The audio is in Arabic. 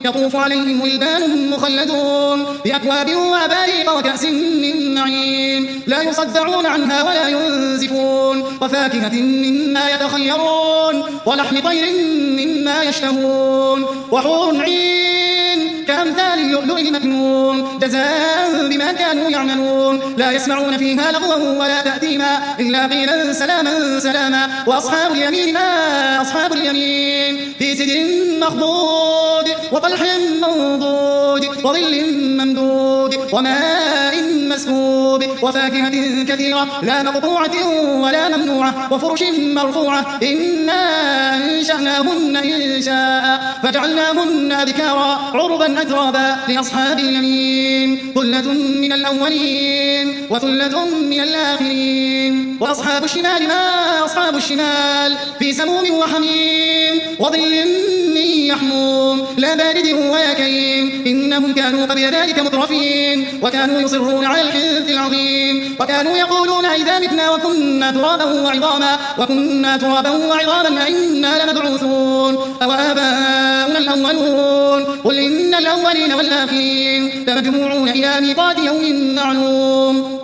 يطوف عليهم ولدان مخلدون بأكواب وأباريق وكأس من معين لا يصدعون عنها ولا ينزفون وفاكهة مما يتخيرون ولحم طير مما يشتهون وحور عين كأمثال اللؤلؤ المكنون جزاء بما كانوا يعملون لا يسمعون فيها لغوا ولا تأثيما إلا قيلا سلاما سلاما وأصحاب اليمين ما أصحاب اليمين في سدر مخضود وطلح منضود وظل ممدود وماء مسكوب وفاكهة كثيرة لا مقطوعة ولا ممنوعة وفرش مرفوعة إنا أنشأناهن إنشاء فجعلناهن أبكارا عربا أترابا لأصحاب اليمين ثلة من الأولين وثلة من الآخرين وأصحاب الشمال ما أصحاب الشمال في سموم وحميم وظل من يحموم لا بارد ولا كريم إنهم كانوا قبل ذلك مترفين وكانوا يصرون على الحنث العظيم وكانوا يقولون إذا متنا وكنا ترابا وعظاما أئنا لمبعوثون أو آباؤنا الأولون قل إن الأولين والآخرين لمجموعون إلى ميقات يوم معلوم